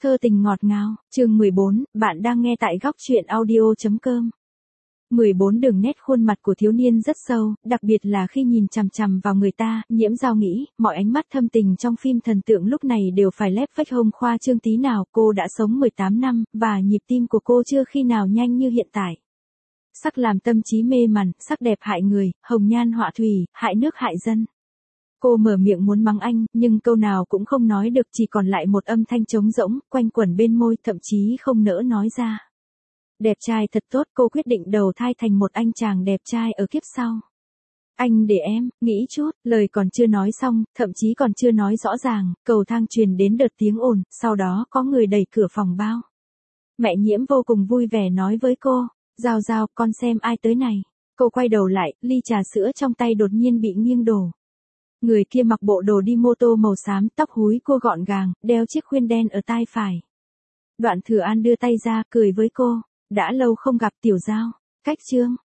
Thơ tình ngọt ngào, chương 14, bạn đang nghe tại góc truyện audio.com. 14 đường nét khuôn mặt của thiếu niên rất sâu, đặc biệt là khi nhìn chằm chằm vào người ta, Nhiễm Giao nghĩ, mọi ánh mắt thâm tình trong phim thần tượng lúc này đều phải lép vách hông khoa trương tí nào, cô đã sống 18 năm, và nhịp tim của cô chưa khi nào nhanh như hiện tại. Sắc làm tâm trí mê mẩn, sắc đẹp hại người, hồng nhan họa thủy, hại nước hại dân. Cô mở miệng muốn mắng anh, nhưng câu nào cũng không nói được, chỉ còn lại một âm thanh trống rỗng, quanh quẩn bên môi, thậm chí không nỡ nói ra. Đẹp trai thật tốt, cô quyết định đầu thai thành một anh chàng đẹp trai ở kiếp sau. Anh để em, nghĩ chút, lời còn chưa nói xong, thậm chí còn chưa nói rõ ràng, cầu thang truyền đến đợt tiếng ồn, sau đó có người đẩy cửa phòng bao. Mẹ Nhiễm vô cùng vui vẻ nói với cô, Giao Giao, con xem ai tới này. Cô quay đầu lại, ly trà sữa trong tay đột nhiên bị nghiêng đổ. Người kia mặc bộ đồ đi mô tô màu xám, tóc húi cua gọn gàng, đeo chiếc khuyên đen ở tai phải. Đoạn Thừa An đưa tay ra, cười với cô. Đã lâu không gặp Tiểu Giao. Cách chương,